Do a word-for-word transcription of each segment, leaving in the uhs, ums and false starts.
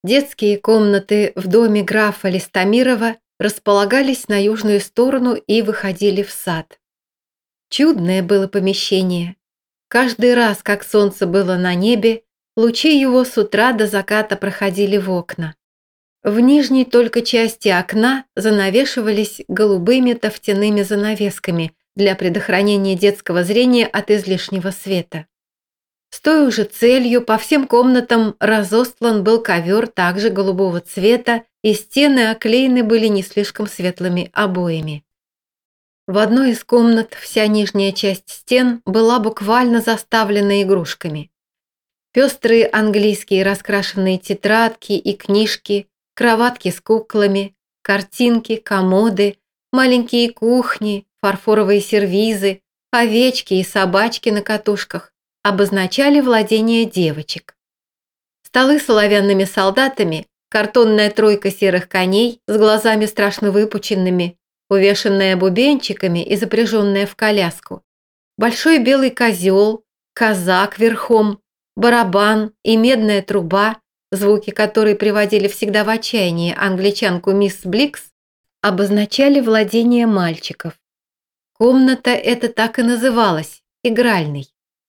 Детские комнаты в доме графа Листомирова располагались на южную сторону и выходили в сад. Чудное было помещение. Каждый раз, как солнце было на небе, лучи его с утра до заката проходили в окна. В нижней только части окна занавешивались голубыми тофтяными занавесками для предохранения детского зрения от излишнего света. С той же целью по всем комнатам разостлан был ковер также голубого цвета, и стены оклеены были не слишком светлыми обоями. В одной из комнат вся нижняя часть стен была буквально заставлена игрушками. Пестрые английские раскрашенные тетрадки и книжки, кроватки с куклами, картинки, комоды, маленькие кухни, фарфоровые сервизы, овечки и собачки на катушках обозначали владение девочек. Столы с оловянными солдатами, картонная тройка серых коней с глазами страшно выпученными, увешанная бубенчиками и запряженная в коляску, большой белый козел, казак верхом, барабан и медная труба, звуки которой приводили всегда в отчаяние англичанку мисс Бликс, обозначали владение мальчиков. Комната эта так и называлась – игральной.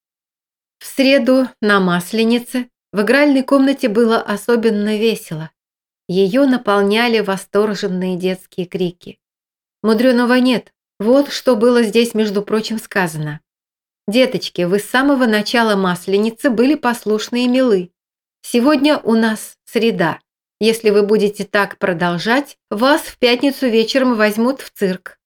В среду на Масленице в игральной комнате было особенно весело. Ее наполняли восторженные детские крики. Мудреного нет, вот что было здесь, между прочим, сказано. «Деточки, вы с самого начала Масленицы были послушны и милы. Сегодня у нас среда. Если вы будете так продолжать, вас в пятницу вечером возьмут в цирк».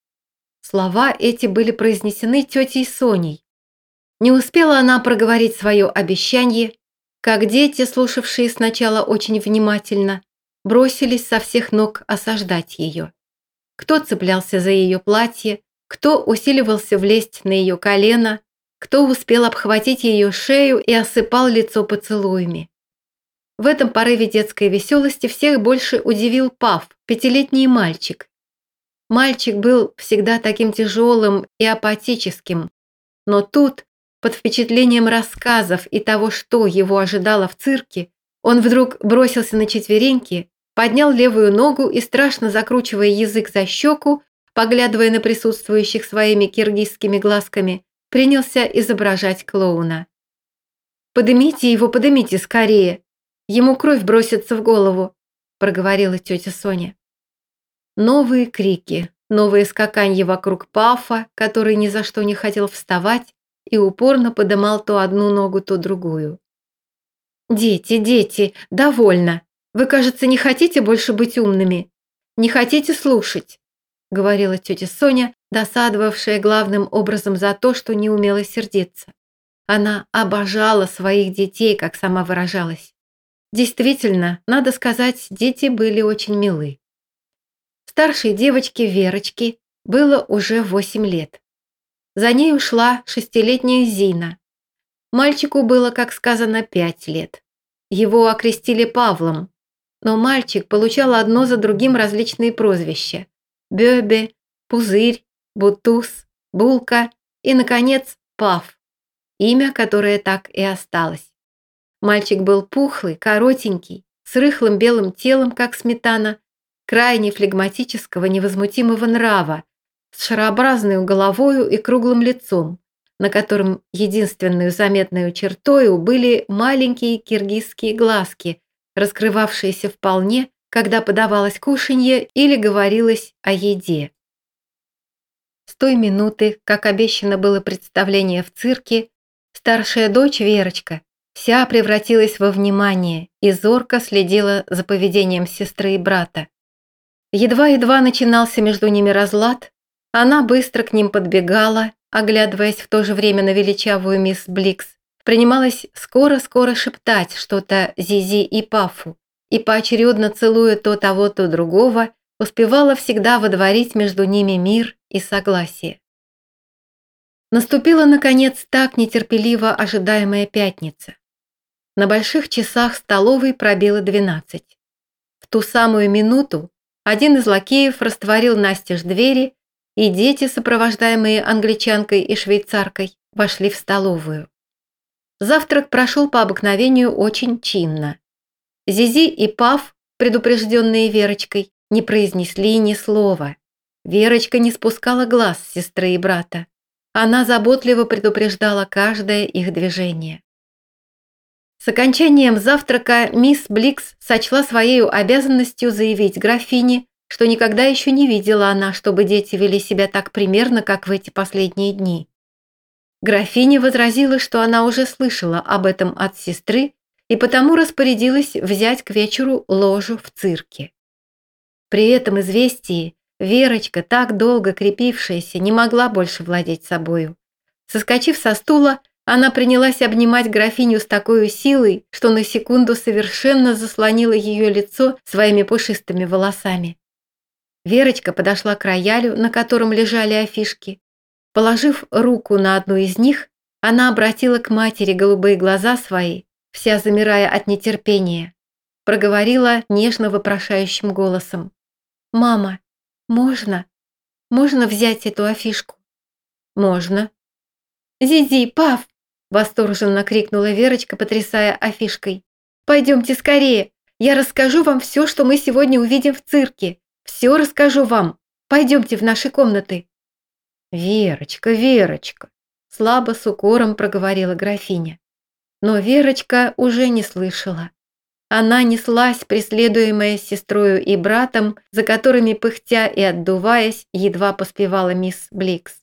Слова эти были произнесены тетей Соней. Не успела она проговорить свое обещание, как дети, слушавшие сначала очень внимательно, бросились со всех ног осаждать ее. Кто цеплялся за ее платье, кто усиливался влезть на ее колено, кто успел обхватить ее шею и осыпал лицо поцелуями. В этом порыве детской веселости всех больше удивил Паф, пятилетний мальчик. Мальчик был всегда таким тяжелым и апатическим, но тут, под впечатлением рассказов и того, что его ожидало в цирке, он вдруг бросился на четвереньки, поднял левую ногу и, страшно закручивая язык за щеку, поглядывая на присутствующих своими киргизскими глазками, принялся изображать клоуна. «Подымите его, подымите скорее! Ему кровь бросится в голову!» – проговорила тетя Соня. Новые крики, новые скаканья вокруг Пафа, который ни за что не хотел вставать и упорно подымал то одну ногу, то другую. «Дети, дети, довольно! Вы, кажется, не хотите больше быть умными, не хотите слушать», – говорила тетя Соня, досадовавшая главным образом за то, что не умела сердиться. Она обожала своих детей, как сама выражалась. Действительно, надо сказать, дети были очень милы. Старшей девочке Верочке было уже восемь лет. За ней ушла шестилетняя Зина. Мальчику было, как сказано, пять лет. Его окрестили Павлом, но мальчик получал одно за другим различные прозвища: Бёбе, Пузырь, Бутуз, Булка и, наконец, Паф, имя, которое так и осталось. Мальчик был пухлый, коротенький, с рыхлым белым телом, как сметана, крайне флегматического, невозмутимого нрава, с шарообразной головою и круглым лицом, на котором единственной заметной чертою были маленькие киргизские глазки, раскрывавшиеся вполне, когда подавалось кушанье или говорилось о еде. С той минуты, как обещано было представление в цирке, старшая дочь Верочка вся превратилась во внимание и зорко следила за поведением сестры и брата. Едва-едва начинался между ними разлад, она быстро к ним подбегала, оглядываясь в то же время на величавую мисс Бликс, принималась скоро-скоро шептать что-то Зизи и Пафу, и поочередно целуя то того, то другого, успевала всегда водворить между ними мир и согласие. Наступила, наконец, так нетерпеливо ожидаемая пятница. На больших часах столовой пробило двенадцать. В ту самую минуту один из лакеев растворил настежь двери, и дети, сопровождаемые англичанкой и швейцаркой, вошли в столовую. Завтрак прошел по обыкновению очень чинно. Зизи и Паф, предупрежденные Верочкой, не произнесли ни слова. Верочка не спускала глаз с сестры и брата. Она заботливо предупреждала каждое их движение. С окончанием завтрака мисс Бликс сочла своей обязанностью заявить графине, что никогда еще не видела она, чтобы дети вели себя так примерно, как в эти последние дни. Графиня возразила, что она уже слышала об этом от сестры и потому распорядилась взять к вечеру ложу в цирке. При этом известии Верочка, так долго крепившаяся, не могла больше владеть собою. Соскочив со стула, она принялась обнимать графиню с такой силой, что на секунду совершенно заслонила ее лицо своими пушистыми волосами. Верочка подошла к роялю, на котором лежали афишки. Положив руку на одну из них, она обратила к матери голубые глаза свои, вся замирая от нетерпения. Проговорила нежно вопрошающим голосом: «Мама, можно? Можно взять эту афишку?» «Можно». «Зизи, Паф!» – восторженно крикнула Верочка, потрясая афишкой. «Пойдемте скорее, я расскажу вам все, что мы сегодня увидим в цирке. Все расскажу вам. Пойдемте в наши комнаты». «Верочка, Верочка!» – слабо с укором проговорила графиня. Но Верочка уже не слышала. Она неслась, преследуемая сестрою и братом, за которыми, пыхтя и отдуваясь, едва поспевала мисс Бликс.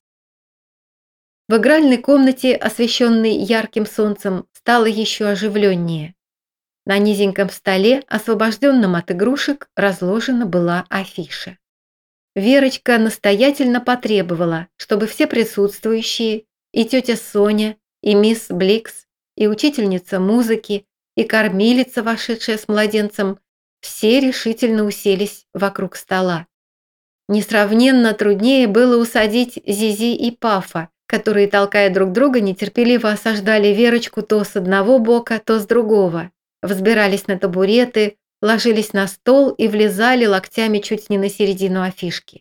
В игральной комнате, освещенной ярким солнцем, стало еще оживленнее. На низеньком столе, освобожденном от игрушек, разложена была афиша. Верочка настоятельно потребовала, чтобы все присутствующие, и тетя Соня, и мисс Бликс, и учительница музыки, и кормилица, вошедшая с младенцем, все решительно уселись вокруг стола. Несравненно труднее было усадить Зизи и Пафа, которые, толкая друг друга, нетерпеливо осаждали Верочку то с одного бока, то с другого, взбирались на табуреты, ложились на стол и влезали локтями чуть не на середину афишки.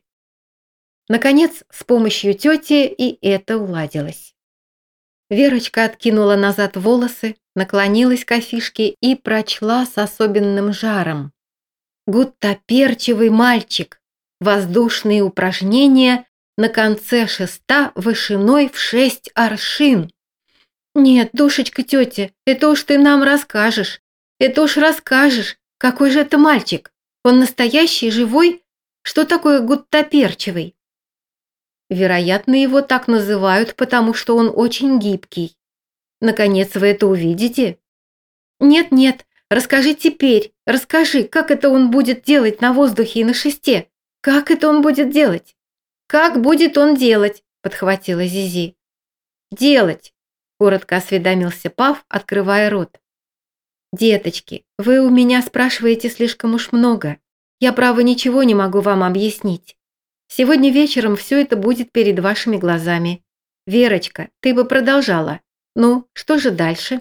Наконец, с помощью тети и это уладилось. Верочка откинула назад волосы, наклонилась к афишке и прочла с особенным жаром: «Гуттаперчевый мальчик. Воздушные упражнения на конце шеста вышиной в шесть аршин». «Нет, душечка тетя, это уж ты нам расскажешь. Это уж расскажешь, какой же это мальчик. Он настоящий, живой? Что такое гуттаперчевый?» «Вероятно, его так называют, потому что он очень гибкий. Наконец, вы это увидите?» «Нет-нет, расскажи теперь, расскажи, как это он будет делать на воздухе и на шесте? Как это он будет делать?» «Как будет он делать?» – подхватила Зизи. «Делать», – коротко осведомился Паф, открывая рот. «Деточки, вы у меня спрашиваете слишком уж много. Я, право, ничего не могу вам объяснить. Сегодня вечером все это будет перед вашими глазами. Верочка, ты бы продолжала. Ну, что же дальше?»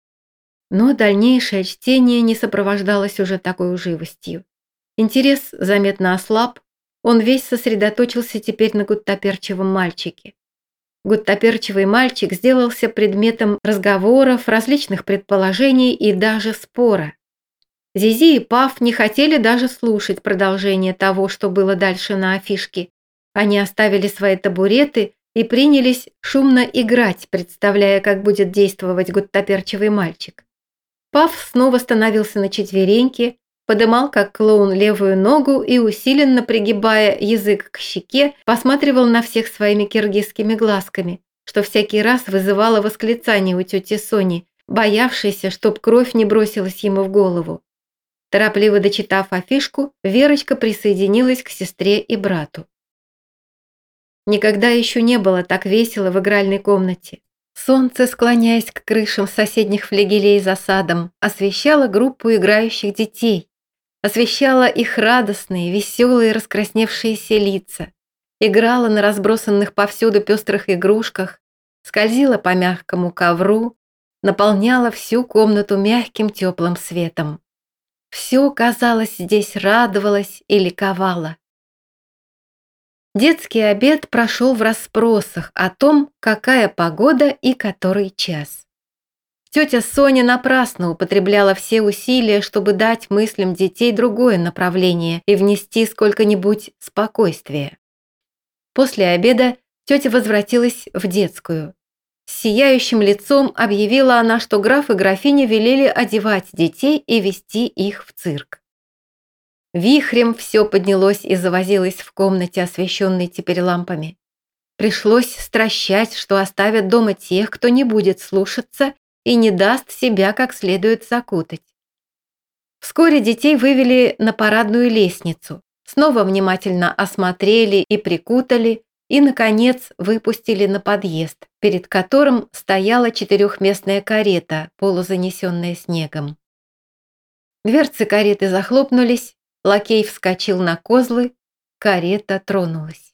Но дальнейшее чтение не сопровождалось уже такой живостью. Интерес заметно ослаб, он весь сосредоточился теперь на гуттаперчевом мальчике. Гуттаперчевый мальчик сделался предметом разговоров, различных предположений и даже спора. Зизи и Паф не хотели даже слушать продолжение того, что было дальше на афишке. Они оставили свои табуреты и принялись шумно играть, представляя, как будет действовать гуттаперчевый мальчик. Паф снова становился на четвереньки, подымал как клоун левую ногу и, усиленно пригибая язык к щеке, посматривал на всех своими киргизскими глазками, что всякий раз вызывало восклицание у тети Сони, боявшейся, чтоб кровь не бросилась ему в голову. Торопливо дочитав афишку, Верочка присоединилась к сестре и брату. Никогда еще не было так весело в игральной комнате. Солнце, склоняясь к крышам соседних флигелей за садом, освещало группу играющих детей, освещало их радостные, веселые, раскрасневшиеся лица, играло на разбросанных повсюду пестрых игрушках, скользила по мягкому ковру, наполняла всю комнату мягким теплым светом. Все, казалось, здесь радовалось и ликовало. Детский обед прошел в расспросах о том, какая погода и который час. Тетя Соня напрасно употребляла все усилия, чтобы дать мыслям детей другое направление и внести сколько-нибудь спокойствия. После обеда тетя возвратилась в детскую. С сияющим лицом объявила она, что граф и графиня велели одевать детей и вести их в цирк. Вихрем все поднялось и завозилось в комнате, освещенной теперь лампами. Пришлось стращать, что оставят дома тех, кто не будет слушаться и не даст себя как следует закутать. Вскоре детей вывели на парадную лестницу, снова внимательно осмотрели и прикутали, и, наконец, выпустили на подъезд, перед которым стояла четырехместная карета, полузанесенная снегом. Дверцы кареты захлопнулись, лакей вскочил на козлы, карета тронулась.